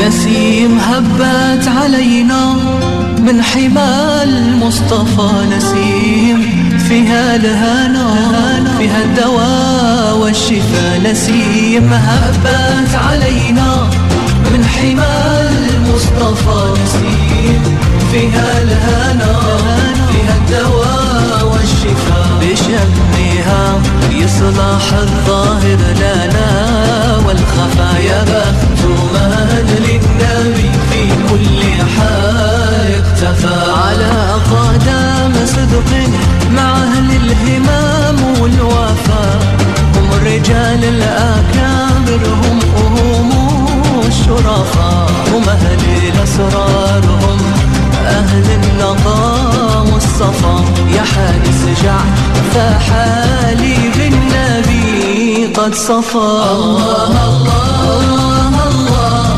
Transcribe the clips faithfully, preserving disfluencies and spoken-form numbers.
نسيم هبت علينا من حمى المصطفى، نسيم فيها الهنا فيها الدواء والشفاء، نسيم هبت علينا من حمى المصطفى، نسيم فيها الهنا فيها الدواء والشفاء، بشمها يصلح الظاهر لنا والخفا، يا بخت من للنبي في كل حال اختفى، على قدم صدق مع أهل الهمام والوفا، هم الرجال الأكابر هم هم الشرفاء، هم أهل الأسرار هم أهل النقاء والصفا، يا حارس جعل فحالي بالنبي قد صفى. الله الله الله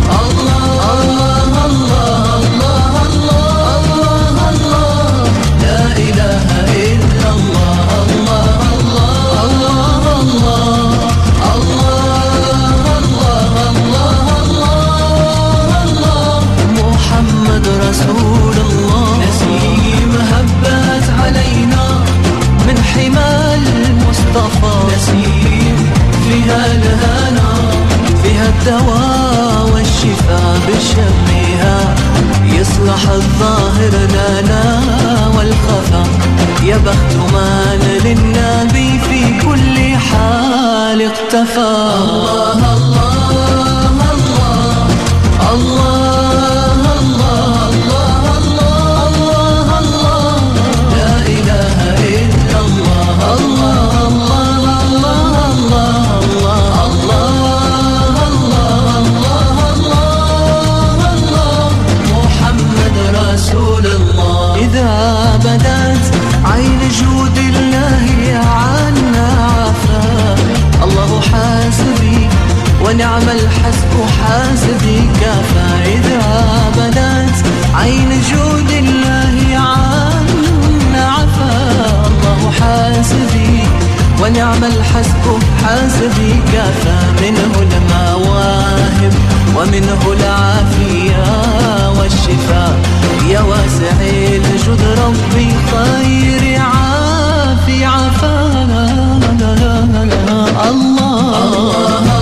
الله الله الله الله الله لا إله إلا الله الله الله الله الله الله الله محمد رسول الله، نسيم هبت علينا من حمى المصطفى، نسيم فيها الهنا فيها الدواء والشفاء، بشمها يصلح الظاهر لنا والخفا، يا بخت من للنبي في كل حال اقتفى. الله الله الله الله الله الله الله الله لا إله إلا الله الله الله الله الله الله الله الله الله محمد رسول الله، إذا بدت عين جود الله عنا عفا، الله حاسبي ونعم الحسب حاسبي كفى، إذا بدت عين جود الله عنا عفا، الله حاسبي ونعم الحسب حاسبي كفى، منه المواهب ومنه العافية والشفاء، يا واسع الجود ربي خير عافي عفانا، الله الله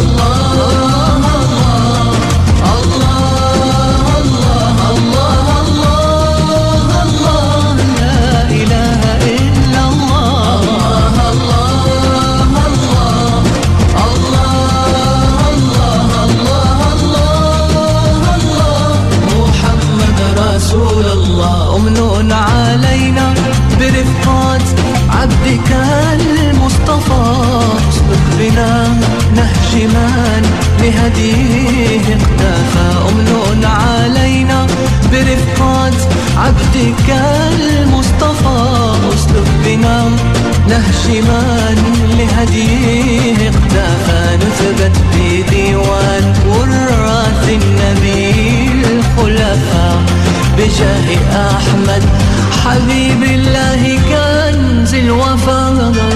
أمن علينا برفقات عبدك المصطفى، اسلك بنا نهج من لهديه اقتفى، أمن علينا برفقات عبدك المصطفى، اسلك بنا نهج من لهديه اقتفى، نثبت بديوان وراث النبي الخلفاء، بجاه أحمد حبيب الله كنز الوفا،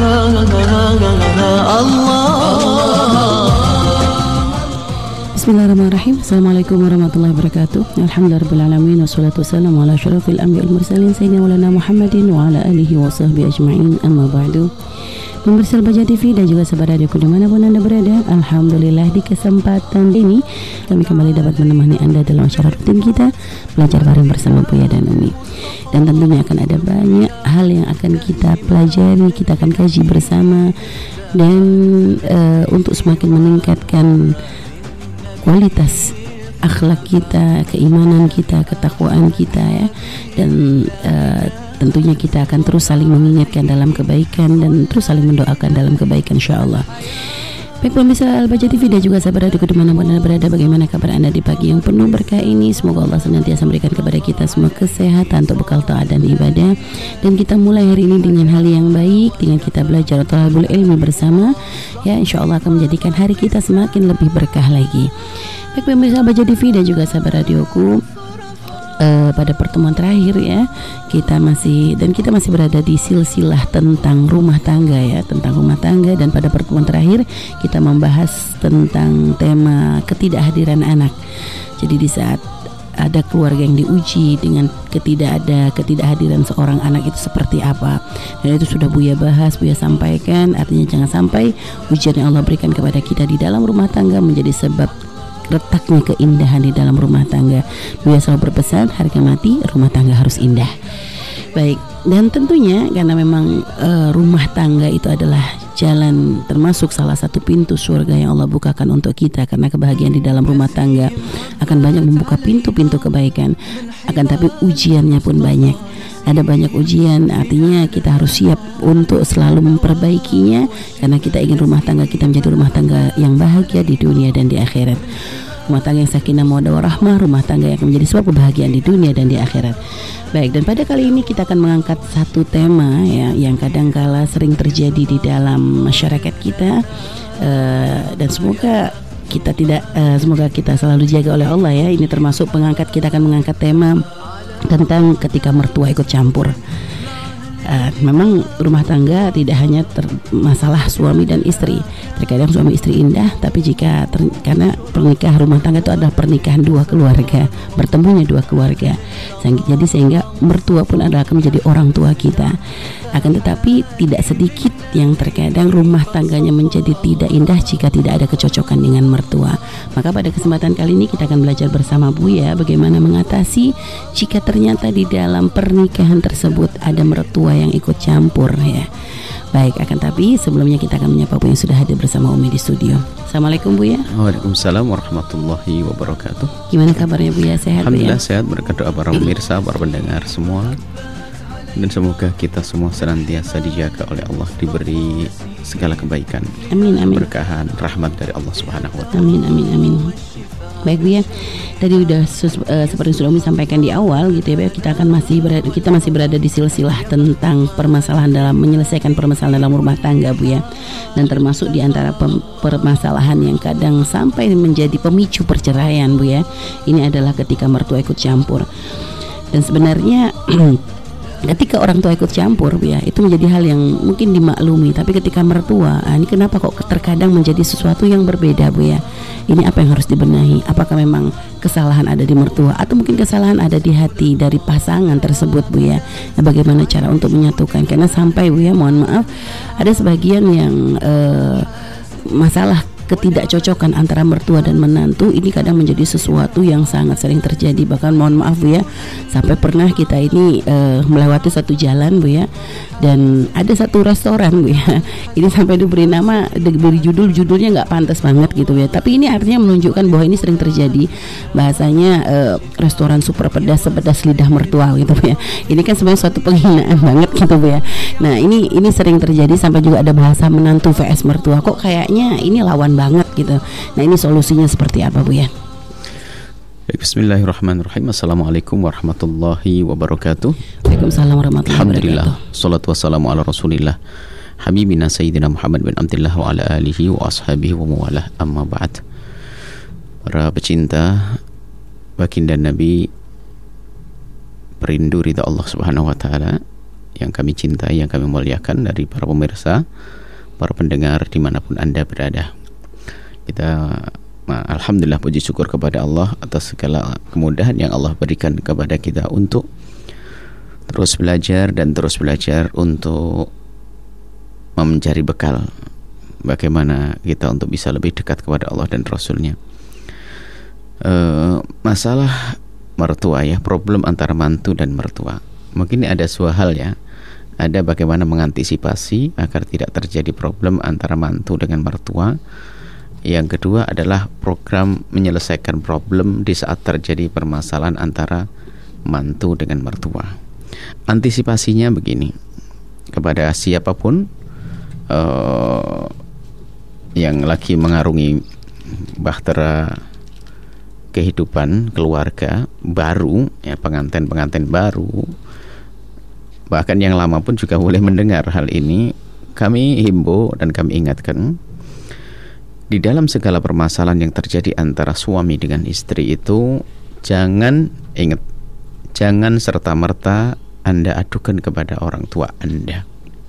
الله. Bismillahirrahmanirrahim. Assalamualaikum warahmatullahi wabarakatuh. Alhamdulillahirrahmanirrahim. Wassalatu wassalamu ala asyrafil anbiya'i wal mursalin sayyidina maulana Muhammadin wa ala alihi wa sahbihi ajma'in. Amma ba'du. Pemirsa Al-Bahjah T V dan juga sahabat radioku dimanapun Anda berada, alhamdulillah di kesempatan ini kami kembali dapat menemani Anda dalam acara rutin kita belajar bareng bersama Buya dan Umi. Dan tentunya akan ada banyak hal yang akan kita pelajari, kita akan kaji bersama, dan uh, untuk semakin meningkatkan kualitas akhlak kita, keimanan kita, ketakwaan kita ya, dan uh, tentunya kita akan terus saling mengingatkan dalam kebaikan dan terus saling mendoakan dalam kebaikan insyaAllah. Baik pemirsa Al-Bahjah T V dan juga sahabat radioku dimanapun Anda berada, bagaimana kabar Anda di pagi yang penuh berkah ini? Semoga Allah senantiasa memberikan kepada kita semua kesehatan untuk bekal taat dan ibadah, dan kita mulai hari ini dengan hal yang baik, dengan kita belajar thalabul ilmi bersama ya, insyaAllah akan menjadikan hari kita semakin lebih berkah lagi. Baik pemirsa Al-Bahjah T V dan juga sahabat radioku, uh, pada pertemuan terakhir ya, kita masih dan kita masih berada di silsilah tentang rumah tangga ya, tentang rumah tangga. Dan pada pertemuan terakhir kita membahas tentang tema ketidakhadiran anak. Jadi di saat ada keluarga yang diuji dengan ketidak ada ketidakhadiran seorang anak itu seperti apa, dan itu sudah Buya bahas, Buya sampaikan. Artinya jangan sampai ujian yang Allah berikan kepada kita di dalam rumah tangga menjadi sebab letaknya keindahan di dalam rumah tangga. Buya selalu berpesan, harga mati rumah tangga harus indah. Baik, dan tentunya karena memang uh, rumah tangga itu adalah jalan, termasuk salah satu pintu surga yang Allah bukakan untuk kita, karena kebahagiaan di dalam rumah tangga akan banyak membuka pintu-pintu kebaikan. Akan tapi ujiannya pun banyak. Ada banyak ujian, artinya kita harus siap untuk selalu memperbaikinya, karena kita ingin rumah tangga kita menjadi rumah tangga yang bahagia di dunia dan di akhirat. Rumah tangga yang sakinah mawaddah warahmah, rumah tangga yang akan menjadi sebab kebahagiaan di dunia dan di akhirat. Baik, dan pada kali ini kita akan mengangkat satu tema ya, yang kadangkala sering terjadi di dalam masyarakat kita, uh, dan semoga kita tidak uh, semoga kita selalu dijaga oleh Allah ya. Ini termasuk pengangkat, kita akan mengangkat tema tentang ketika mertua ikut campur. Uh, memang rumah tangga tidak hanya ter- masalah suami dan istri. Terkadang suami istri indah, tapi jika ter- karena pernikahan rumah tangga itu adalah pernikahan dua keluarga, bertemunya dua keluarga. Jadi sehingga mertua pun adalah akan menjadi orang tua kita. Akan tetapi tidak sedikit yang terkadang rumah tangganya menjadi tidak indah jika tidak ada kecocokan dengan mertua. Maka pada kesempatan kali ini kita akan belajar bersama Buya bagaimana mengatasi jika ternyata di dalam pernikahan tersebut ada mertua yang ikut campur ya. Baik, akan tapi sebelumnya kita akan menyapa Bu yang sudah hadir bersama Umi di studio. Assalamualaikum Bu ya. Waalaikumsalam warahmatullahi wabarakatuh. Gimana kabarnya Bu ya? Sehat Bu ya? Alhamdulillah sehat, berkat doa para pemirsa, para pendengar semua. Dan semoga kita semua senantiasa dijaga oleh Allah, diberi segala kebaikan. Amin amin. Berkahan rahmat dari Allah Subhanahu wa taala. Amin amin amin. Baik Bu ya, tadi udah sus, uh, seperti sudah Umi sampaikan di awal gitu ya, kita akan masih berada, kita masih berada di silsilah tentang permasalahan dalam menyelesaikan permasalahan dalam rumah tangga Bu ya. Dan termasuk di antara pem, permasalahan yang kadang sampai menjadi pemicu perceraian Bu ya, ini adalah ketika mertua ikut campur. Dan sebenarnya ketika orang tua ikut campur ya, itu menjadi hal yang mungkin dimaklumi. Tapi ketika mertua, ah, ini kenapa kok terkadang menjadi sesuatu yang berbeda Bu ya. Ini apa yang harus dibenahi? Apakah memang kesalahan ada di mertua, atau mungkin kesalahan ada di hati dari pasangan tersebut Bu ya. Nah, bagaimana cara untuk menyatukan? Karena sampai Bu ya, mohon maaf, ada sebagian yang uh, masalah ketidakcocokan antara mertua dan menantu ini kadang menjadi sesuatu yang sangat sering terjadi. Bahkan mohon maaf Bu ya, sampai pernah kita ini uh, melewati satu jalan Bu ya, dan ada satu restoran Bu ya, ini sampai diberi nama, diberi judul, judulnya nggak pantas banget gitu ya, tapi ini artinya menunjukkan bahwa ini sering terjadi. Bahasanya uh, restoran super pedas, sepedas lidah mertua gitu Bu ya. Ini kan sebenarnya suatu penghinaan banget gitu Bu ya. Nah ini ini sering terjadi, sampai juga ada bahasa menantu vs mertua, kok kayaknya ini lawan banget gitu. Nah ini solusinya seperti apa Bu ya? Bismillahirrahmanirrahim. Assalamualaikum warahmatullahi wabarakatuh. Waalaikumsalam warahmatullahi Alhamdulillah, wabarakatuh. salatu wassalamu ala rasulillah Habibina Sayyidina Muhammad bin Abdullah wa ala alihi wa ashabihi wa mawalah, amma ba'd. Para pecinta baginda Nabi, perindu ridha Allah Subhanahu wa taala yang kami cintai, yang kami muliakan, dari para pemirsa, para pendengar dimanapun Anda berada. Kita nah, alhamdulillah, puji syukur kepada Allah atas segala kemudahan yang Allah berikan kepada kita untuk terus belajar dan terus belajar untuk mencari bekal bagaimana kita untuk bisa lebih dekat kepada Allah dan Rasulnya. E, masalah mertua ya, problem antara mantu dan mertua. Mungkin ada dua hal ya. Ada bagaimana mengantisipasi agar tidak terjadi problem antara mantu dengan mertua. Yang kedua adalah program menyelesaikan problem di saat terjadi permasalahan antara mantu dengan mertua. Antisipasinya begini, kepada siapapun uh, yang lagi mengarungi bahtera kehidupan keluarga baru, ya, pengantin-pengantin baru, bahkan yang lama pun juga boleh mendengar hal ini. Kami himbau dan kami ingatkan, di dalam segala permasalahan yang terjadi antara suami dengan istri itu, jangan ingat jangan serta-merta Anda adukan kepada orang tua Anda.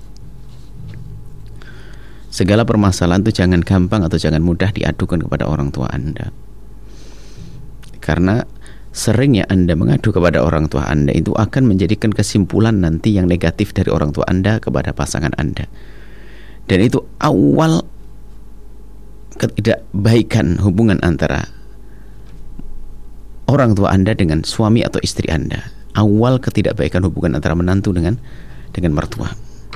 Segala permasalahan itu jangan gampang atau jangan mudah diadukan kepada orang tua Anda. Karena seringnya Anda mengadu kepada orang tua Anda itu akan menjadikan kesimpulan nanti yang negatif dari orang tua Anda kepada pasangan Anda. Dan itu awal ketidakbaikan hubungan antara orang tua Anda dengan suami atau istri Anda. Awal ketidakbaikan hubungan antara menantu dengan dengan mertua.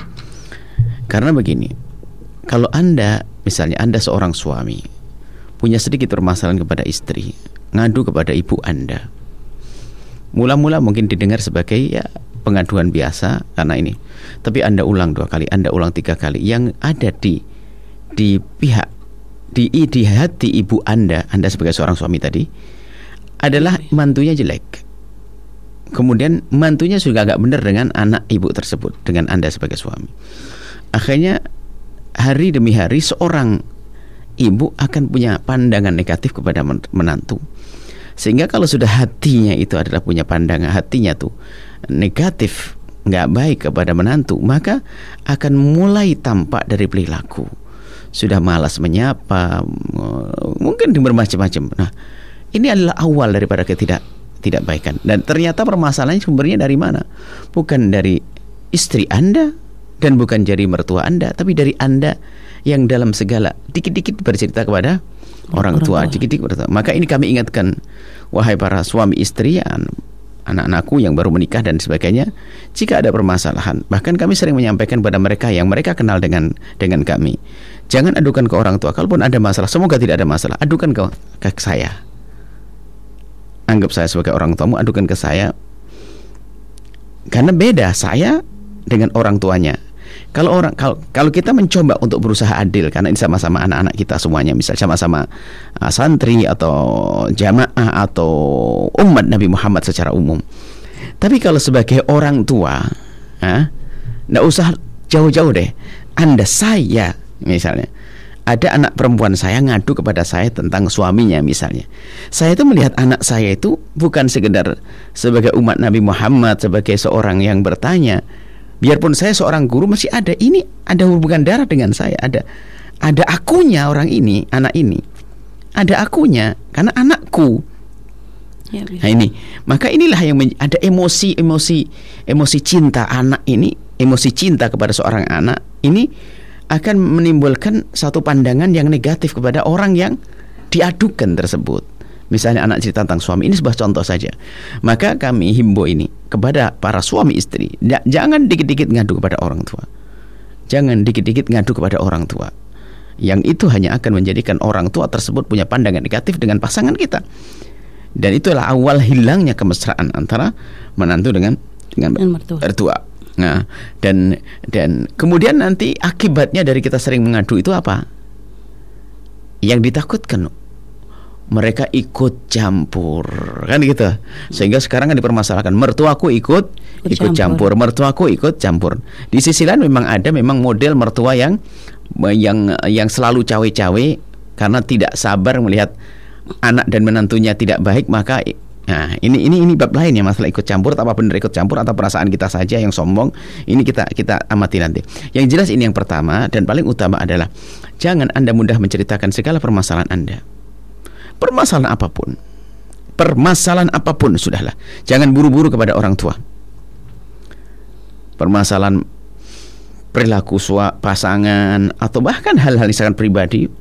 Karena begini, kalau Anda, misalnya Anda seorang suami, punya sedikit permasalahan kepada istri, ngadu kepada ibu Anda. Mula-mula mungkin didengar sebagai ya pengaduan biasa karena ini. Tapi Anda ulang dua kali, Anda ulang tiga kali. Yang ada di di pihak di, di hati ibu Anda, Anda sebagai seorang suami tadi, adalah mantunya jelek. Kemudian mantunya juga agak benar dengan anak ibu tersebut, dengan Anda sebagai suami. Akhirnya hari demi hari seorang ibu akan punya pandangan negatif kepada menantu. Sehingga kalau sudah hatinya itu adalah punya pandangan, hatinya tuh negatif, nggak baik kepada menantu, maka akan mulai tampak dari perilaku. Sudah malas menyapa, mungkin bermacam-macam. Nah, ini adalah awal daripada ketidak tidak baikan. Dan ternyata permasalahannya sumbernya dari mana? Bukan dari istri Anda dan bukan dari mertua Anda, tapi dari Anda yang dalam segala dikit-dikit bercerita kepada orang tua, dikit-dikit bercerita. Maka ini kami ingatkan, wahai para suami istri, anak-anakku yang baru menikah dan sebagainya, jika ada permasalahan, bahkan kami sering menyampaikan pada mereka yang mereka kenal dengan dengan kami, jangan adukan ke orang tua. Kalaupun ada masalah, semoga tidak ada masalah, adukan ke, ke saya. Anggap saya sebagai orang tuamu, adukan ke saya. Karena beda saya dengan orang tuanya. Kalau orang kalau, kalau kita mencoba untuk berusaha adil, karena ini sama-sama anak-anak kita semuanya, misal sama-sama uh, santri atau jamaah atau umat Nabi Muhammad secara umum. Tapi kalau sebagai orang tua, nggak usah jauh-jauh deh. Anda, saya misalnya, ada anak perempuan saya ngadu kepada saya tentang suaminya misalnya. Saya itu melihat anak saya itu bukan sekedar sebagai umat Nabi Muhammad, sebagai seorang yang bertanya. Biarpun saya seorang guru, masih ada ini, ada hubungan darah dengan saya, ada ada akunya orang ini, anak ini, ada akunya karena anakku. Ya, nah ini, maka inilah yang men- ada emosi, emosi, emosi cinta anak ini, emosi cinta kepada seorang anak ini akan menimbulkan satu pandangan yang negatif kepada orang yang diadukan tersebut. Misalnya anak cerita tentang suami, ini sebuah contoh saja. Maka kami himbau ini kepada para suami istri, jangan dikit-dikit ngadu kepada orang tua. Jangan dikit-dikit ngadu kepada orang tua. Yang itu hanya akan menjadikan orang tua tersebut punya pandangan negatif dengan pasangan kita. Dan itulah awal hilangnya kemesraan antara menantu dengan dengan mertua. Nah, dan dan kemudian nanti akibatnya dari kita sering mengadu itu apa? Yang ditakutkan, mereka ikut campur, kan gitu. Sehingga sekarang kan dipermasalahkan, mertuaku ikut ikut campur, mertuaku ikut campur. Di sisi lain memang ada memang model mertua yang yang yang selalu cawe-cawe karena tidak sabar melihat anak dan menantunya tidak baik, maka nah ini ini ini bab lain ya, masalah ikut campur, apa benar ikut campur atau perasaan kita saja yang sombong. Ini kita kita amati nanti. Yang jelas ini yang pertama dan paling utama adalah jangan Anda mudah menceritakan segala permasalahan Anda. Permasalahan apapun, permasalahan apapun sudahlah, jangan buru-buru kepada orang tua. Permasalahan perilaku sua, pasangan atau bahkan hal-hal yang sangat pribadi,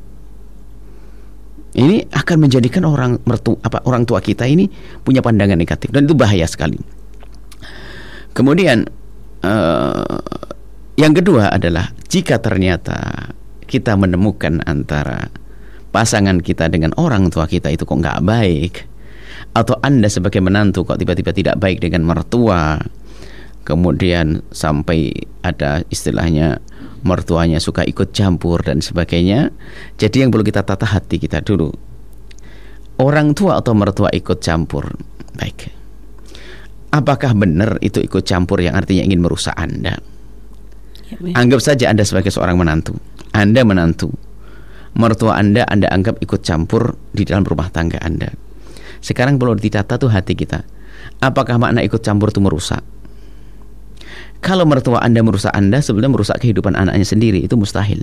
ini akan menjadikan orang mertu apa orang tua kita ini punya pandangan negatif, dan itu bahaya sekali. Kemudian uh, yang kedua adalah jika ternyata kita menemukan antara pasangan kita dengan orang tua kita itu kok nggak baik, atau Anda sebagai menantu kok tiba-tiba tidak baik dengan mertua, kemudian sampai ada istilahnya mertuanya suka ikut campur dan sebagainya. Jadi yang perlu kita tata hati kita dulu, orang tua atau mertua ikut campur, baik, apakah benar itu ikut campur yang artinya ingin merusak Anda? Anggap saja Anda sebagai seorang menantu, Anda menantu, mertua Anda Anda anggap ikut campur di dalam rumah tangga Anda. Sekarang perlu ditata tuh hati kita. apakah makna ikut campur itu merusak? Kalau mertua Anda merusak Anda, sebenarnya merusak kehidupan anaknya sendiri, itu mustahil.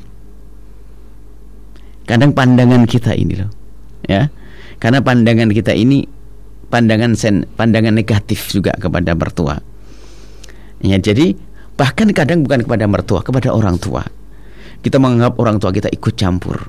Kadang pandangan kita ini loh, ya, karena pandangan kita ini pandangan sen, pandangan negatif juga kepada mertua. Ya, jadi bahkan kadang bukan kepada mertua, kepada orang tua. Kita menganggap orang tua kita ikut campur.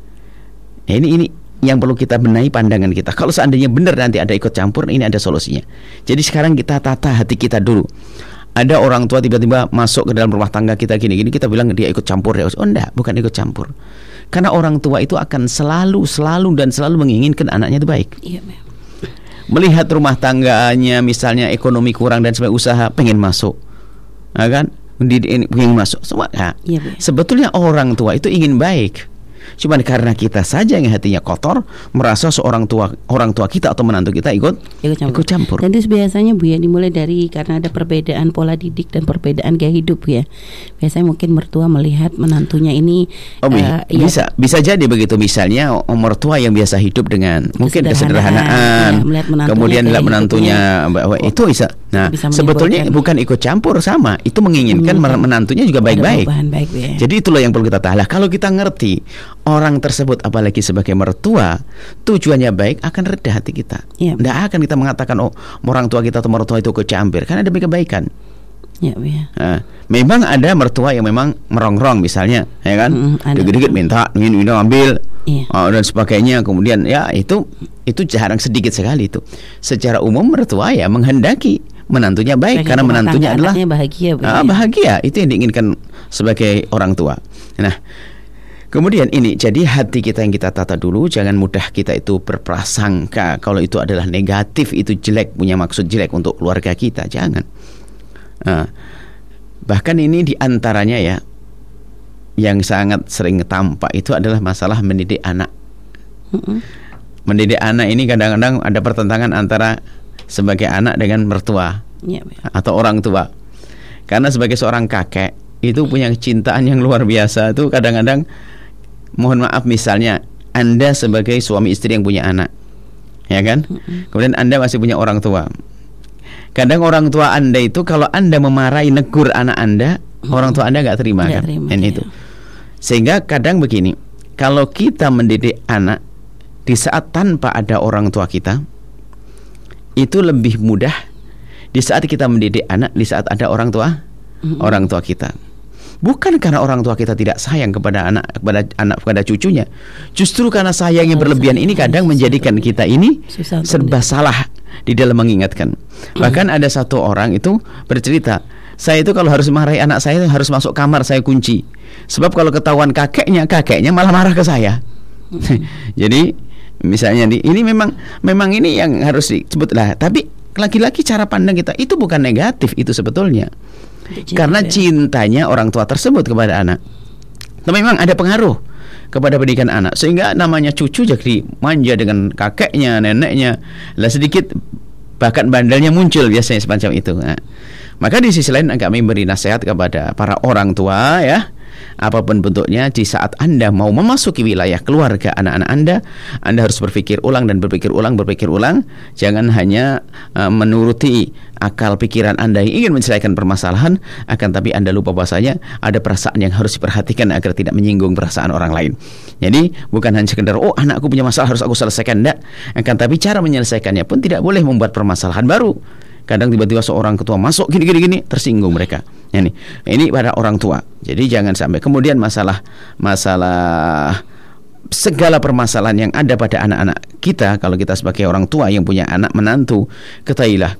Nah, ini ini yang perlu kita benahi pandangan kita. Kalau seandainya benar nanti ada ikut campur, ini ada solusinya. Jadi sekarang kita tata hati kita dulu. Ada orang tua tiba-tiba masuk ke dalam rumah tangga kita gini-gini, kita bilang dia ikut campur ya. Oh enggak, bukan ikut campur. Karena orang tua itu akan selalu, selalu dan selalu menginginkan anaknya itu baik. Iya, melihat rumah tangganya misalnya ekonomi kurang dan sebagainya, usaha pengen masuk, nah, kan? Ini pengen masuk semua. Nah, iya, sebetulnya orang tua itu ingin baik. Cuman karena kita saja yang hatinya kotor, merasa seorang tua, orang tua kita atau menantu kita ikut ikut campur. Ikut campur. Dan itu biasanya Bu ya dimulai dari karena ada perbedaan pola didik dan perbedaan gaya hidup ya. Biasanya mungkin mertua melihat menantunya ini oh, uh, bisa ya, bisa jadi begitu. Misalnya mertua yang biasa hidup dengan mungkin kesederhanaan, ya, kemudian lihat menantunya bahwa oh, itu bisa. Nah, bisa sebetulnya bukan ikut campur, sama itu menginginkan hmm, menantunya juga baik-baik. Baik, ya. Jadi itulah yang perlu kita tahu. Kalau kita ngerti orang tersebut apalagi sebagai mertua tujuannya baik, akan reda hati kita. Tidak ya, akan kita mengatakan oh orang tua kita atau mertua itu kecampur, karena demi kebaikan. Ya, ya. Nah, memang ada mertua yang memang merongrong misalnya, ya kan, mm, dikit-dikit minta, ingin minta ambil, ya. uh, dan sebagainya. Kemudian ya itu itu jarang, sedikit sekali itu. Secara umum mertua ya menghendaki menantunya baik, baik karena menantunya adalah bahagia, uh, bahagia. Itu yang diinginkan sebagai orang tua. Nah, kemudian ini, jadi hati kita yang kita tata dulu, jangan mudah kita itu berprasangka kalau itu adalah negatif, itu jelek, punya maksud jelek untuk keluarga kita, jangan. Nah, bahkan ini diantaranya ya, yang sangat sering tampak itu adalah masalah mendidik anak. Mm-hmm. Mendidik anak ini kadang-kadang ada pertentangan antara sebagai anak dengan mertua yeah, atau orang tua. Karena sebagai seorang kakek itu punya kecintaan yang luar biasa. Itu kadang-kadang, mohon maaf, misalnya Anda sebagai suami istri yang punya anak, ya kan? Mm-hmm. Kemudian Anda masih punya orang tua. Kadang orang tua Anda itu kalau Anda memarahi, negur anak Anda, mm-hmm, orang tua Anda nggak terima, gak kan? Terima, Dan ya. Itu. Sehingga kadang begini, kalau kita mendidik anak di saat tanpa ada orang tua kita, itu lebih mudah di saat kita mendidik anak di saat ada orang tua, mm-hmm, orang tua kita. Bukan karena orang tua kita tidak sayang kepada anak, kepada anak, kepada cucunya. Justru karena sayang yang berlebihan ini kadang menjadikan kita ini serba salah di dalam mengingatkan. Bahkan ada satu orang itu bercerita, saya itu kalau harus marahi anak saya harus masuk kamar saya kunci. Sebab kalau ketahuan kakeknya, kakeknya malah marah ke saya. Jadi misalnya ini memang memang ini yang harus disebut lah. Tapi lagi-lagi cara pandang kita itu bukan negatif itu sebetulnya. Cinta, karena cintanya orang tua tersebut kepada anak. Tapi memang ada pengaruh kepada pendidikan anak, sehingga namanya cucu jadi manja dengan kakeknya, neneknya. Lah sedikit bahkan bandelnya muncul biasanya semacam itu. Nah, maka di sisi lain kami beri nasihat kepada para orang tua ya, apapun bentuknya, di saat Anda mau memasuki wilayah keluarga anak-anak Anda, Anda harus berpikir ulang dan berpikir ulang, berpikir ulang. Jangan hanya uh, menuruti akal pikiran Anda yang ingin menyelesaikan permasalahan, akan tapi Anda lupa bahasanya ada perasaan yang harus diperhatikan agar tidak menyinggung perasaan orang lain. Jadi bukan hanya sekedar oh anakku punya masalah harus aku selesaikan, enggak. Akan tapi cara menyelesaikannya pun tidak boleh membuat permasalahan baru. Kadang tiba-tiba seorang ketua masuk gini-gini gini tersinggung mereka. Ini ini pada orang tua. Jadi jangan sampai kemudian masalah masalah segala permasalahan yang ada pada anak-anak kita, kalau kita sebagai orang tua yang punya anak menantu, ketahuilah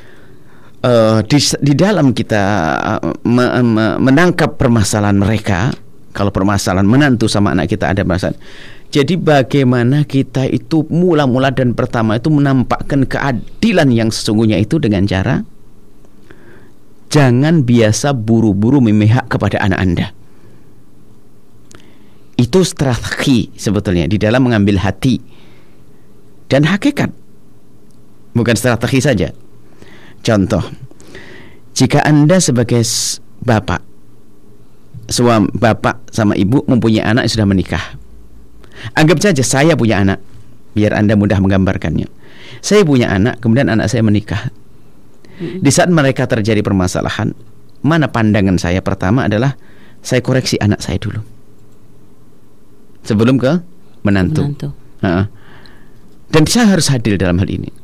uh, di, di dalam kita uh, me, me, menangkap permasalahan mereka. Kalau permasalahan menantu sama anak kita ada permasalahan, jadi bagaimana kita itu mula-mula dan pertama itu menampakkan keadilan yang sesungguhnya itu dengan cara jangan biasa buru-buru memihak kepada anak Anda. Itu strategi sebetulnya di dalam mengambil hati dan hakikat, bukan strategi saja. Contoh, jika Anda sebagai bapak, suami bapak sama ibu mempunyai anak yang sudah menikah, anggap saja saya punya anak, biar Anda mudah menggambarkannya. saya punya anak, kemudian anak saya menikah. Di saat mereka terjadi permasalahan, mana pandangan saya pertama adalah saya koreksi anak saya dulu sebelum ke menantu, menantu. Ha-ha. Dan saya harus hadir dalam hal ini.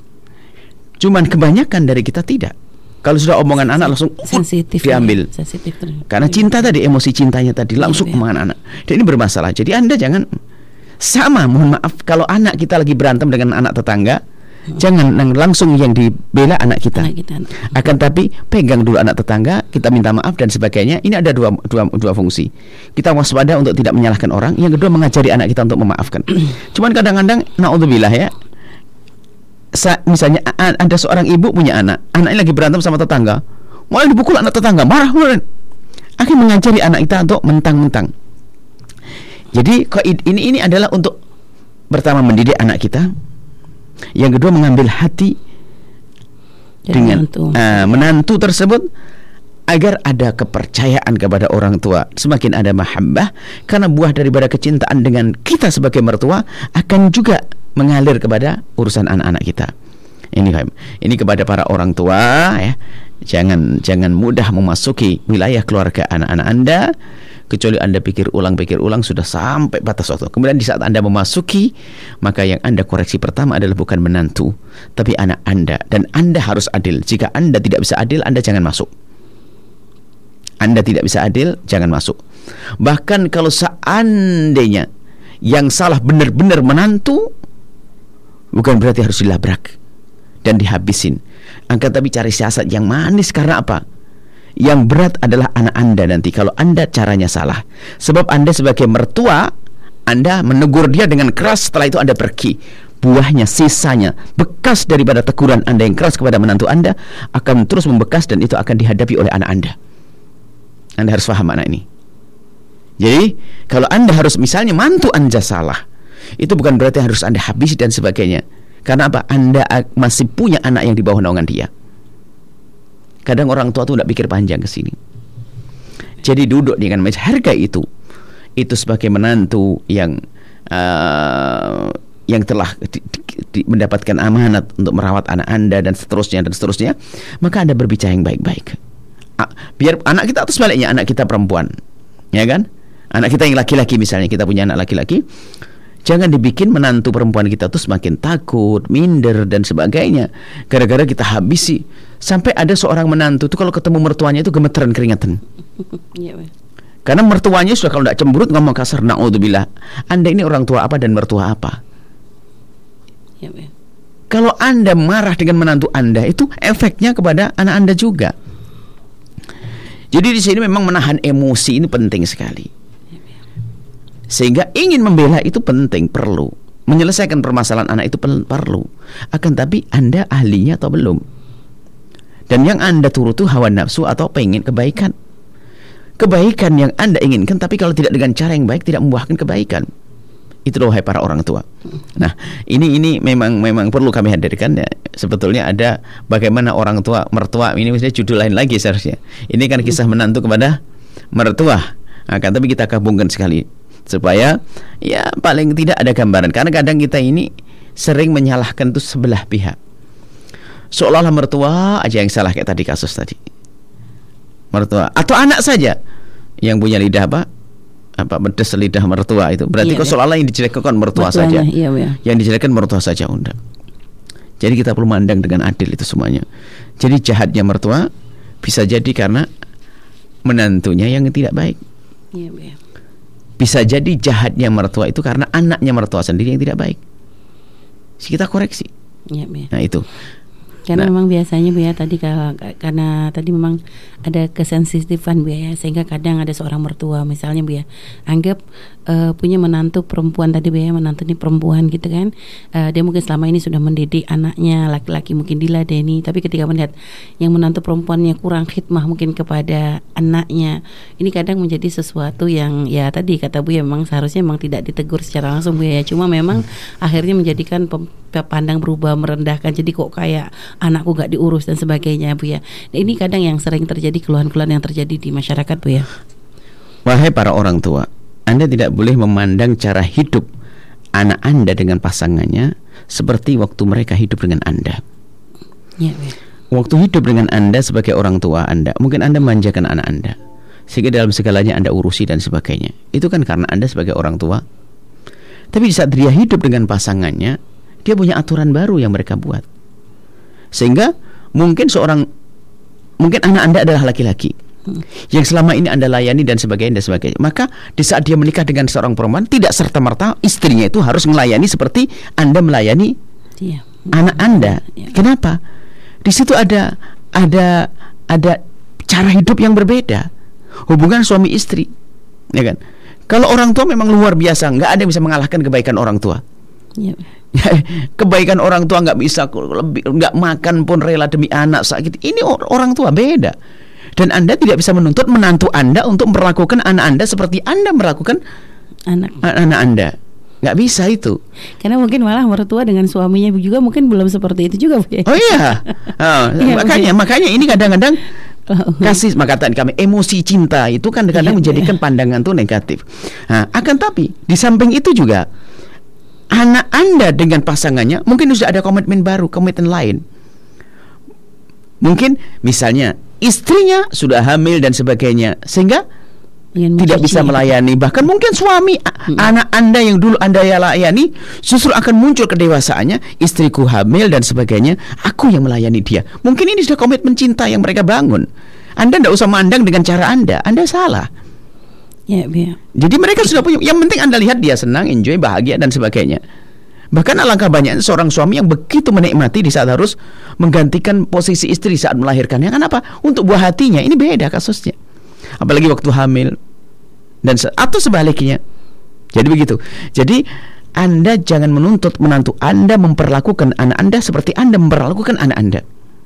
Cuman kebanyakan dari kita tidak. Kalau sudah omongan anak langsung sensitif diambil, ya. Sensitif karena cinta tadi, emosi cintanya tadi langsung ya, omongan anak. Dan ini bermasalah. Jadi Anda jangan sama, mohon maaf, kalau anak kita lagi berantem dengan anak tetangga, hmm. jangan langsung yang dibela anak kita. Anak kita. Akan tapi pegang dulu anak tetangga, kita minta maaf dan sebagainya. Ini ada dua, dua, dua fungsi. Kita waspada untuk tidak menyalahkan orang. Yang kedua mengajari anak kita untuk memaafkan. Cuman kadang-kadang naudzubillah ya, Sa- misalnya a- ada seorang ibu punya anak, anaknya lagi berantem sama tetangga, mulai dipukul anak tetangga, marah mulai. Akhirnya mengajari anak kita untuk mentang-mentang. Jadi ini ini adalah untuk pertama mendidik anak kita, yang kedua mengambil hati jadi dengan menantu. Uh, menantu tersebut agar ada kepercayaan kepada orang tua, semakin ada mahabbah, karena buah daripada kecintaan dengan kita sebagai mertua akan juga mengalir kepada urusan anak-anak kita. Ini ini kepada para orang tua ya. Jangan jangan mudah memasuki wilayah keluarga anak-anak Anda kecuali Anda pikir ulang pikir ulang sudah sampai batas waktu. Kemudian di saat Anda memasuki, maka yang Anda koreksi pertama adalah bukan menantu, tapi anak Anda, dan Anda harus adil. Jika Anda tidak bisa adil, Anda jangan masuk. Anda tidak bisa adil, jangan masuk. Bahkan kalau seandainya yang salah benar-benar menantu, bukan berarti harus dilabrak dan dihabisin. Angkat tapi cari siasat yang manis. Karena apa? Yang berat adalah anak Anda nanti kalau Anda caranya salah. Sebab Anda sebagai mertua, Anda menegur dia dengan keras, setelah itu Anda pergi. Buahnya, sisanya, bekas daripada teguran Anda yang keras kepada menantu Anda akan terus membekas dan itu akan dihadapi oleh anak Anda. Anda harus paham anak ini. Jadi kalau Anda harus, misalnya mantu Anda salah, itu bukan berarti harus Anda habisi dan sebagainya. Karena apa? Anda masih punya anak yang di bawah naungan dia. Kadang orang tua tuh tidak pikir panjang ke sini. Jadi duduk dengan meja harga itu, itu sebagai menantu yang uh, yang telah di, di, di, mendapatkan amanat untuk merawat anak Anda dan seterusnya dan seterusnya, maka Anda berbicara yang baik-baik. Ah, biar anak kita, atau sebaliknya anak kita perempuan, ya kan? Anak kita yang laki-laki, misalnya kita punya anak laki-laki, jangan dibikin menantu perempuan kita tuh semakin takut, minder dan sebagainya gara-gara kita habisi. Sampai ada seorang menantu tuh kalau ketemu mertuanya itu gemeteran keringatan. Karena mertuanya sudah, kalau tidak cemberut ngomong kasar, naudzubillah. Anda ini orang tua apa dan mertua apa? Kalau Anda marah dengan menantu Anda, itu efeknya kepada anak Anda juga. Jadi di sini memang menahan emosi ini penting sekali. Sehingga ingin membela itu penting, perlu. Menyelesaikan permasalahan anak itu perlu. Akan tapi Anda ahlinya atau belum? Dan yang Anda turuti hawa nafsu atau pengen kebaikan. Kebaikan yang Anda inginkan, tapi kalau tidak dengan cara yang baik, tidak membuahkan kebaikan. Itu loh, hai para orang tua. Nah, ini ini memang memang perlu kami hadirkan ya. Sebetulnya ada bagaimana orang tua mertua, ini misalnya judul lain lagi seharusnya. Ini kan kisah menantu kepada mertua. Akan tapi kita gabungkan sekali supaya ya paling tidak ada gambaran. Karena kadang kita ini sering menyalahkan tuh sebelah pihak. Seolah-olah mertua aja yang salah, kayak tadi kasus tadi. Mertua atau anak saja yang punya lidah apa? Apa pedes lidah mertua itu. Berarti iya, kok seolah-olah yang dijelekkan mertua Mertuanya, saja. Iya, iya. Yang dijelekkan mertua saja undang. Jadi kita perlu mandang dengan adil itu semuanya. Jadi jahatnya mertua bisa jadi karena menantunya yang tidak baik. Iya, iya. Bisa jadi jahatnya mertua itu karena anaknya mertua sendiri yang tidak baik. Kita koreksi. Ya, ya. Nah itu. Karena nah, memang biasanya Bu ya tadi kalau, karena tadi memang ada kesensitifan Bu ya, sehingga kadang ada seorang mertua misalnya Bu ya, anggap uh, punya menantu perempuan tadi Bu ya, menantu ini perempuan gitu kan, uh, dia mungkin selama ini sudah mendidik anaknya laki-laki mungkin diladeni, tapi ketika melihat yang menantu perempuannya kurang khidmah mungkin kepada anaknya, ini kadang menjadi sesuatu yang ya tadi kata Bu ya, memang seharusnya memang tidak ditegur secara langsung Bu ya, cuma memang hmm. akhirnya menjadikan pem- pandang berubah, merendahkan, jadi kok kayak anakku gak diurus dan sebagainya Bu ya. Nah, ini kadang yang sering terjadi, keluhan-keluhan yang terjadi di masyarakat Bu ya. Wahai para orang tua, Anda tidak boleh memandang cara hidup anak Anda dengan pasangannya seperti waktu mereka hidup dengan Anda. Ya, ya. Waktu hidup dengan Anda sebagai orang tua Anda, mungkin Anda memanjakan anak Anda, sehingga dalam segalanya Anda urusi dan sebagainya. Itu kan karena Anda sebagai orang tua. Tapi di saat dia hidup dengan pasangannya, dia punya aturan baru yang mereka buat. Sehingga mungkin seorang, mungkin anak Anda adalah laki-laki yang selama ini Anda layani dan sebagainya dan sebagainya. Maka di saat dia menikah dengan seorang perempuan, tidak serta-merta istrinya itu harus melayani seperti Anda melayani dia. Anak Anda. Ya. Kenapa? Di situ ada ada ada cara hidup yang berbeda. Hubungan suami istri, ya kan? Kalau orang tua memang luar biasa, nggak ada yang bisa mengalahkan kebaikan orang tua. Ya. Kebaikan orang tua nggak bisa, lebih nggak makan pun rela demi anak sakit. Ini orang tua beda. Dan Anda tidak bisa menuntut menantu Anda untuk memperlakukan anak Anda seperti Anda melakukan anak anak Anda. Nggak bisa itu. Karena mungkin malah mertua dengan suaminya juga mungkin belum seperti itu juga, Bu. Oh iya. Oh, ya, makanya mungkin. makanya ini kadang-kadang kasih, maka kata kami emosi cinta itu kan kadang-kadang ya, menjadikan ya. pandangan tuh negatif. Nah, akan tapi di samping itu juga anak Anda dengan pasangannya mungkin sudah ada komitmen baru, komitmen lain. Mungkin misalnya istrinya sudah hamil dan sebagainya, sehingga tidak bisa melayani. Bahkan mungkin suami hmm. anak Anda yang dulu Anda ya layani justru akan muncul kedewasaannya, istriku hamil dan sebagainya, aku yang melayani dia. Mungkin ini sudah komitmen cinta yang mereka bangun. Anda tidak usah mandang dengan cara Anda, Anda salah. Ya, ya. Jadi mereka sudah punya. Yang penting Anda lihat dia senang, enjoy, bahagia dan sebagainya. Bahkan alangkah banyaknya seorang suami yang begitu menikmati di saat harus menggantikan posisi istri saat melahirkan. Yang kenapa? Untuk buah hatinya ini beda kasusnya. Apalagi waktu hamil dan se- atau sebaliknya. Jadi begitu. Jadi Anda jangan menuntut menantu Anda memperlakukan anak Anda seperti Anda memperlakukan anak Anda.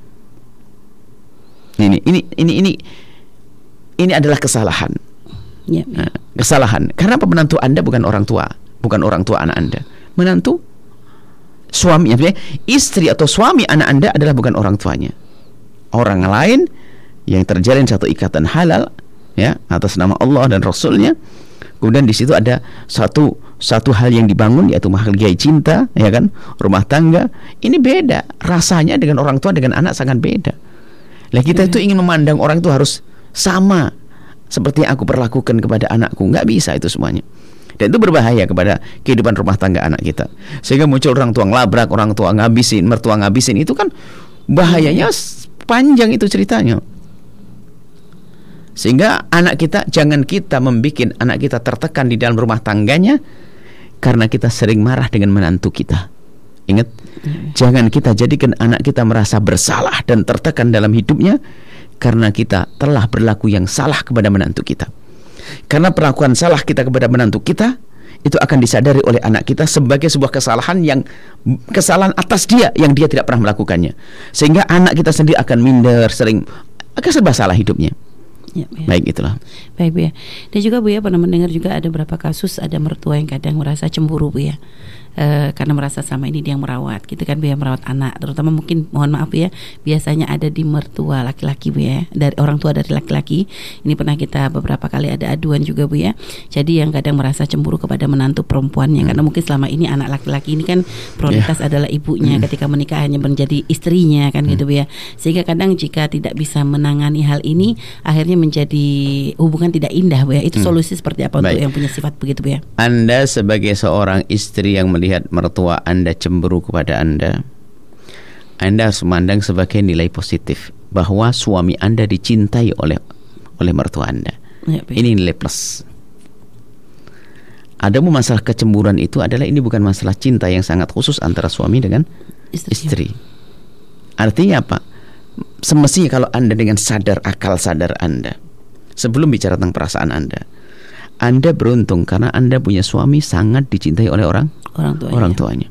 Ini ini ini ini ini adalah kesalahan. Ya, ya. Nah, kesalahan. Karena menantu Anda bukan orang tua, bukan orang tua anak Anda. Menantu suami, istri atau suami anak Anda adalah bukan orang tuanya. Orang lain yang terjalin satu ikatan halal, ya, atas nama Allah dan Rasulnya. Kemudian di situ ada satu satu hal yang dibangun, yaitu menghargai cinta, ya kan, rumah tangga. Ini beda rasanya dengan orang tua dengan anak, sangat beda. Lah kita itu ingin memandang orang itu harus sama seperti yang aku perlakukan kepada anakku. Nggak bisa itu semuanya. Dan itu berbahaya kepada kehidupan rumah tangga anak kita. Sehingga muncul orang tua ngelabrak, orang tua ngabisin, mertua ngabisin. Itu kan bahayanya panjang itu ceritanya. Sehingga anak kita, jangan kita membuat anak kita tertekan di dalam rumah tangganya karena kita sering marah dengan menantu kita. Ingat, hmm. jangan kita jadikan anak kita merasa bersalah dan tertekan dalam hidupnya karena kita telah berlaku yang salah kepada menantu kita. Karena perlakuan salah kita kepada menantu kita itu akan disadari oleh anak kita sebagai sebuah kesalahan yang kesalahan atas dia yang dia tidak pernah melakukannya. Sehingga anak kita sendiri akan minder, sering akan serba salah hidupnya. Ya, ya. Baik, itulah. Baik, Bu ya. Dan juga Bu ya pernah mendengar juga ada beberapa kasus ada mertua yang kadang merasa cemburu, Bu ya. E, karena merasa sama ini dia yang merawat gitu kan, Bu ya, merawat anak, terutama mungkin mohon maaf Bu ya, biasanya ada di mertua laki-laki Bu ya, dari orang tua dari laki-laki. Ini pernah kita beberapa kali ada aduan juga Bu ya. Jadi yang kadang merasa cemburu kepada menantu perempuannya, hmm. karena mungkin selama ini anak laki-laki ini kan prioritas yeah. adalah ibunya, hmm. ketika menikah hanya menjadi istrinya kan, hmm. gitu Bu ya. Sehingga kadang jika tidak bisa menangani hal ini akhirnya menjadi hubungan tidak indah Bu ya. Itu hmm. solusi seperti apa Baik. Untuk yang punya sifat begitu Bu ya? Anda sebagai seorang istri yang melihat mertua Anda cemburu kepada Anda, Anda harus memandang sebagai nilai positif bahwa suami Anda dicintai oleh oleh mertua Anda. Ya, ini nilai plus. Ada masalah kecemburuan itu adalah ini bukan masalah cinta yang sangat khusus antara suami dengan istri. istri. Artinya apa? Semestinya kalau Anda dengan sadar akal sadar Anda, sebelum bicara tentang perasaan Anda, Anda beruntung karena Anda punya suami sangat dicintai oleh orang orang tuanya. Orang tuanya.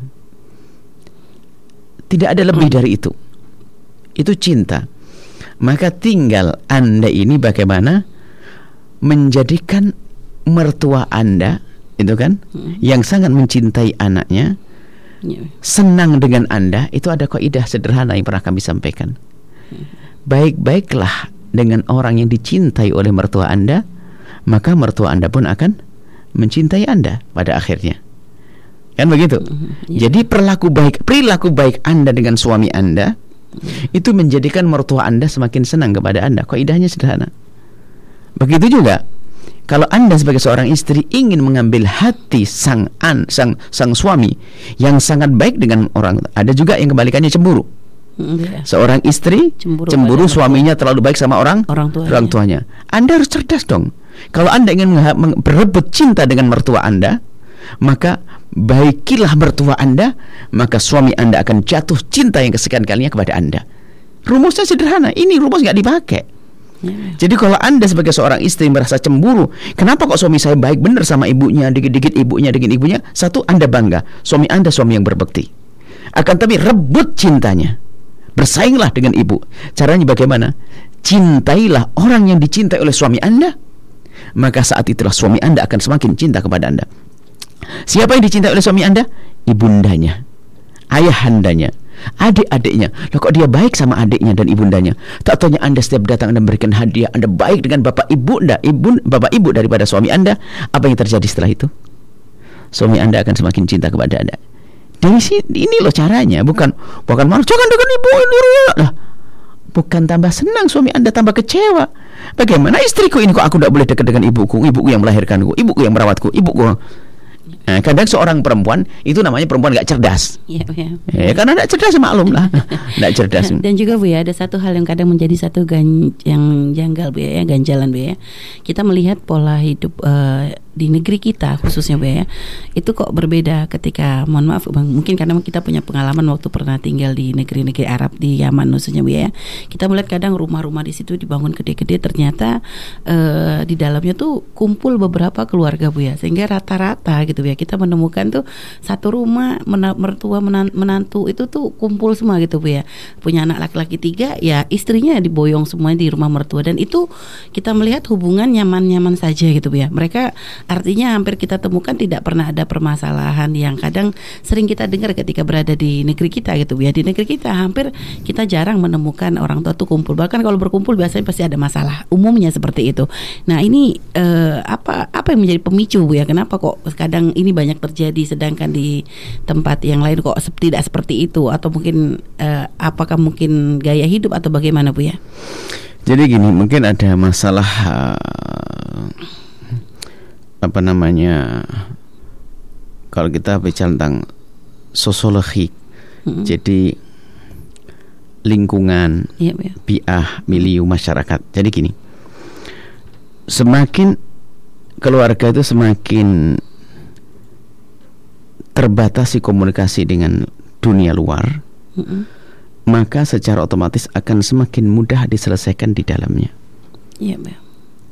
Tidak ada lebih hmm. dari itu. Itu cinta. Maka tinggal Anda ini bagaimana menjadikan mertua Anda itu kan hmm. yang sangat mencintai anaknya, yeah. senang dengan Anda. Itu ada kaidah sederhana yang pernah kami sampaikan. Hmm. Baik-baiklah dengan orang yang dicintai oleh mertua Anda, maka mertua Anda pun akan mencintai Anda pada akhirnya. Kan begitu. Ya. Jadi perilaku baik, perilaku baik Anda dengan suami Anda itu menjadikan mertua Anda semakin senang kepada Anda. Kaidahnya sederhana. Begitu juga kalau Anda sebagai seorang istri ingin mengambil hati sang an, sang sang suami yang sangat baik dengan orang, ada juga yang kebalikannya cemburu. Ya. Seorang istri Cemburu, cemburu pada suaminya terlalu baik sama orang orang tuanya. orang tuanya. Anda harus cerdas dong. Kalau Anda ingin mengha- meng- berebut cinta dengan mertua Anda, maka baikilah mertua Anda, maka suami Anda akan jatuh cinta yang kesekian kalinya kepada Anda. Rumusnya sederhana. Ini rumus nggak dipakai. Ya. Jadi kalau Anda sebagai seorang istri merasa cemburu, kenapa kok suami saya baik benar sama ibunya, dikit-dikit ibunya, dikit ibunya, satu, Anda bangga, suami Anda suami yang berbakti. Akan tapi rebut cintanya, bersainglah dengan ibu. Caranya bagaimana? Cintailah orang yang dicintai oleh suami Anda, maka saat itulah suami Anda akan semakin cinta kepada Anda. Siapa yang dicintai oleh suami Anda? Ibundanya, ayahandanya, adik-adiknya. Loh, kok dia baik sama adiknya dan ibundanya? Tak taunya Anda setiap datang Anda memberikan hadiah, Anda baik dengan bapak ibu Anda, ibu, bapak ibu daripada suami Anda. Apa yang terjadi setelah itu? Suami Anda akan semakin cinta kepada Anda. Dari sini, ini loh caranya, bukan bukan malah jangan dengan ibu ini lah. Bukan tambah senang suami Anda, tambah kecewa. Bagaimana istriku ini kok aku tidak boleh dekat dengan ibuku, ibuku yang melahirkanku, ibuku yang merawatku, ibuku. Nah, kadang seorang perempuan itu namanya perempuan gak cerdas. Ya, ya. Eh, karena gak cerdas maklum lah. Gak cerdas. Dan juga Bu ya, ada satu hal yang kadang menjadi satu gan yang janggal Bu ya, ganjalan Bu ya. Kita melihat pola hidup uh, di negeri kita khususnya Bu ya, itu kok berbeda ketika, mohon maaf Bang, mungkin karena kita punya pengalaman waktu pernah tinggal di negeri-negeri Arab, di Yaman khususnya Bu ya. Kita melihat kadang rumah-rumah di situ dibangun gede-gede, ternyata uh, di dalamnya tuh kumpul beberapa keluarga Bu ya, sehingga rata-rata gitu ya kita menemukan tuh satu rumah mena- mertua menan- menantu itu tuh kumpul semua gitu Bu ya. Punya anak laki-laki tiga, ya istrinya diboyong semua di rumah mertua, dan itu kita melihat hubungan nyaman-nyaman saja gitu Bu ya. Mereka artinya hampir kita temukan tidak pernah ada permasalahan yang kadang sering kita dengar ketika berada di negeri kita gitu Bu ya. Di negeri kita hampir kita jarang menemukan orang tua tuh kumpul. Bahkan kalau berkumpul biasanya pasti ada masalah. Umumnya seperti itu. Nah, ini eh, apa apa yang menjadi pemicu Bu ya? Kenapa kok kadang ini banyak terjadi sedangkan di tempat yang lain kok tidak seperti itu? Atau mungkin eh, apakah mungkin gaya hidup atau bagaimana Bu ya? Jadi gini, mungkin ada masalah uh, apa namanya, kalau kita bicara tentang sosiologi, mm-hmm. jadi lingkungan, yep, yep. biah, milieu masyarakat. Jadi gini, semakin keluarga itu semakin terbatasi komunikasi dengan dunia luar, mm-hmm. maka secara otomatis akan semakin mudah diselesaikan di dalamnya. Yep, yep.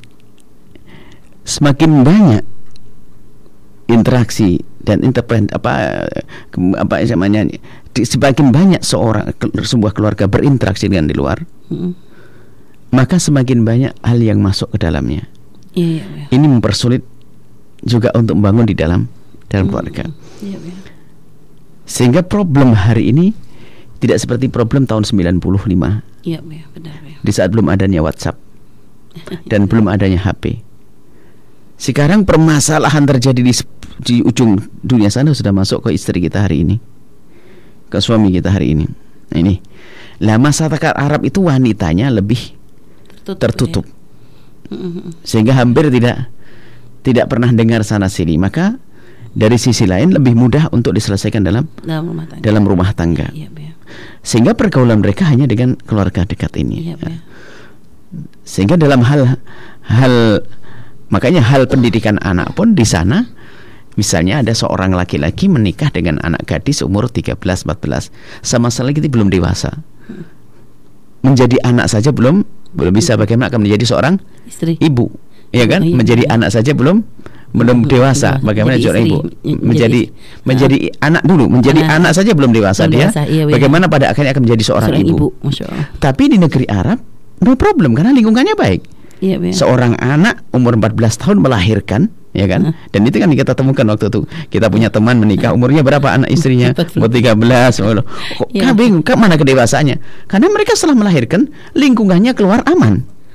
Semakin banyak interaksi dan interpret apa apa namanya, semakin banyak seorang sebuah keluarga berinteraksi dengan di luar, mm-hmm. maka semakin banyak hal yang masuk ke dalamnya. Yeah, yeah, yeah. Ini mempersulit juga untuk membangun di dalam dalam keluarga. Mm-hmm. Yeah, yeah. Sehingga problem hari ini tidak seperti problem tahun sembilan puluh lima. Iya, yeah, yeah, benar, yeah. Di saat belum adanya WhatsApp dan belum adanya H P. Sekarang permasalahan terjadi di, di ujung dunia sana sudah masuk ke istri kita hari ini, ke suami kita hari ini. Nah ini, lah masyarakat Arab itu wanitanya lebih tertutup, tertutup. Ya? Sehingga hampir tidak tidak pernah dengar sana sini. Maka dari sisi lain lebih mudah untuk diselesaikan dalam dalam rumah tangga. Dalam rumah tangga. Ya, ya. Sehingga pergaulan mereka hanya dengan keluarga dekat ini. Ya, ya. Sehingga dalam hal hal makanya hal pendidikan anak pun di sana, misalnya ada seorang laki-laki menikah dengan anak gadis umur tiga belas empat belas, sama sekali kita belum dewasa. Menjadi anak saja belum belum bisa, bagaimana akan menjadi seorang istri, ibu, ya kan? Oh, iya. Menjadi anak saja belum belum dewasa, bagaimana seorang ibu menjadi menjadi, menjadi uh, anak dulu, menjadi anak, anak saja belum dewasa belum dia. Dewasa, iya, bagaimana pada akhirnya akan menjadi seorang, seorang ibu. ibu Masya Allah. Tapi di negeri Arab no problem karena lingkungannya baik. Iya, seorang anak umur empat belas tahun melahirkan, ya kan? Uh. Dan itu kan kita temukan waktu itu. Kita punya teman menikah, umurnya berapa anak istrinya? Umur tiga belas. Oh, ya. Kok bingung, ke mana kedewasaannya? Karena mereka setelah melahirkan, lingkungannya keluar aman.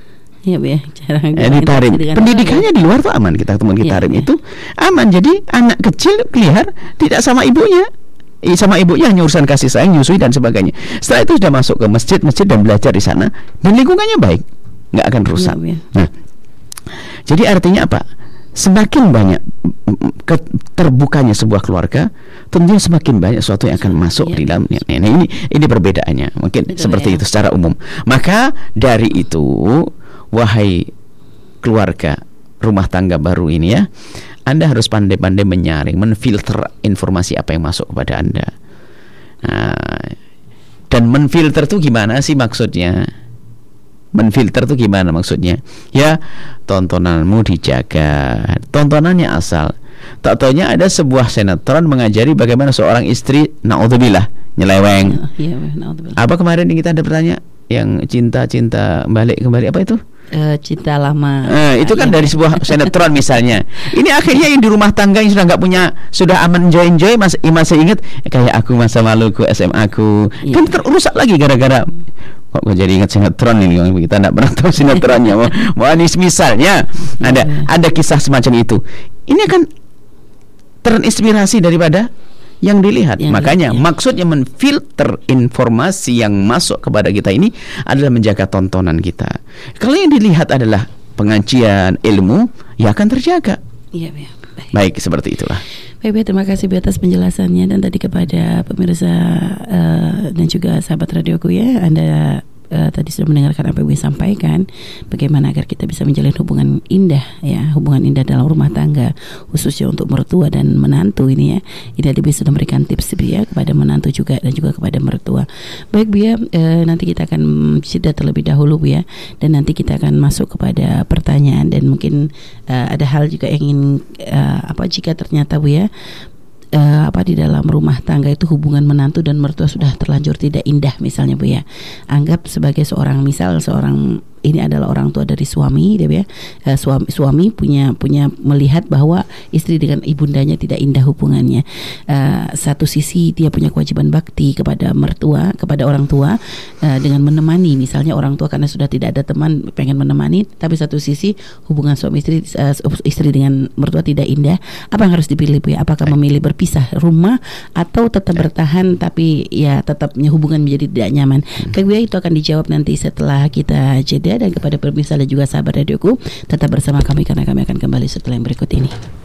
Iya Bu ya, jarang eh, di Tarim. Pendidikannya di luar tuh aman, kita ketemu di ya, Tarim ya. itu aman. Jadi anak kecil kelihar tidak sama ibunya, sama ibunya hanya urusan kasih sayang, nyusui dan sebagainya. Setelah itu sudah masuk ke masjid-masjid dan belajar di sana, dan lingkungannya baik, nggak akan rusak. Ya, ya. Nah, jadi artinya apa? Semakin banyak terbukanya sebuah keluarga, tentunya semakin banyak sesuatu yang akan masuk ya, di dalamnya. Nah, ini ini perbedaannya. Mungkin betul, seperti ya. Itu secara umum. Maka dari itu, wahai keluarga rumah tangga baru ini ya, Anda harus pandai-pandai menyaring, menfilter informasi apa yang masuk kepada Anda. Nah, dan menfilter itu gimana sih maksudnya? Menfilter tuh gimana maksudnya? Ya, tontonanmu dijaga, tontonannya asal. Tak taunya ada sebuah sinetron mengajari bagaimana seorang istri, naudzubillah, nyeleweng. Ya, ya, apa kemarin yang kita ada bertanya, yang cinta-cinta balik kembali apa itu? Uh, cinta lama. Eh, itu kan ya. Dari sebuah sinetron misalnya. Ini akhirnya yang di rumah tangga yang sudah nggak punya, sudah aman enjoy enjoy masih masih ingat kayak aku masa laluku S M A ku, ya. Kan terusak lagi gara-gara. Kok gue jadi ingat sinetron ini, kita tidak pernah tahu sinetronnya. Mau anis misalnya ada ada kisah semacam itu. Ini akan terinspirasi daripada yang dilihat. Yang Makanya dilihat, ya. Maksudnya menfilter informasi yang masuk kepada kita ini adalah menjaga tontonan kita. Kalau yang dilihat adalah pengajian, ilmu, ya akan terjaga. Iya, ya. Baik. Baik, seperti itulah. Baik, terima kasih Bu atas penjelasannya, dan tadi kepada pemirsa uh, dan juga sahabat radioku ya, Anda Uh, tadi sudah mendengarkan apa yang Ibu sampaikan, bagaimana agar kita bisa menjalin hubungan indah ya, hubungan indah dalam rumah tangga, khususnya untuk mertua dan menantu ini ya. Ini tadi sudah memberikan tips ya kepada menantu juga dan juga kepada mertua. Baik Bu ya, uh, nanti kita akan jeda terlebih dahulu Bu ya, dan nanti kita akan masuk kepada pertanyaan, dan mungkin uh, ada hal juga yang ingin uh, apa jika ternyata Bu ya, Uh, apa di dalam rumah tangga itu hubungan menantu dan mertua sudah terlanjur tidak indah misalnya Bu ya. Anggap sebagai seorang, misal seorang ini adalah orang tua dari suami, ya, uh, suami suami punya punya melihat bahwa istri dengan ibundanya tidak indah hubungannya. Uh, satu sisi dia punya kewajiban bakti kepada mertua, kepada orang tua uh, dengan menemani, misalnya orang tua karena sudah tidak ada teman pengen menemani, tapi satu sisi hubungan suami istri uh, istri dengan mertua tidak indah. Apa yang harus dipilih Bu ya? Apakah memilih berpisah rumah atau tetap bertahan tapi ya tetapnya hubungan menjadi tidak nyaman? Hmm. Baik Bu ya, itu akan dijawab nanti setelah kita jeda. Dan kepada pemirsa dan juga sahabat radioku, tetap bersama kami karena kami akan kembali setelah yang berikut ini.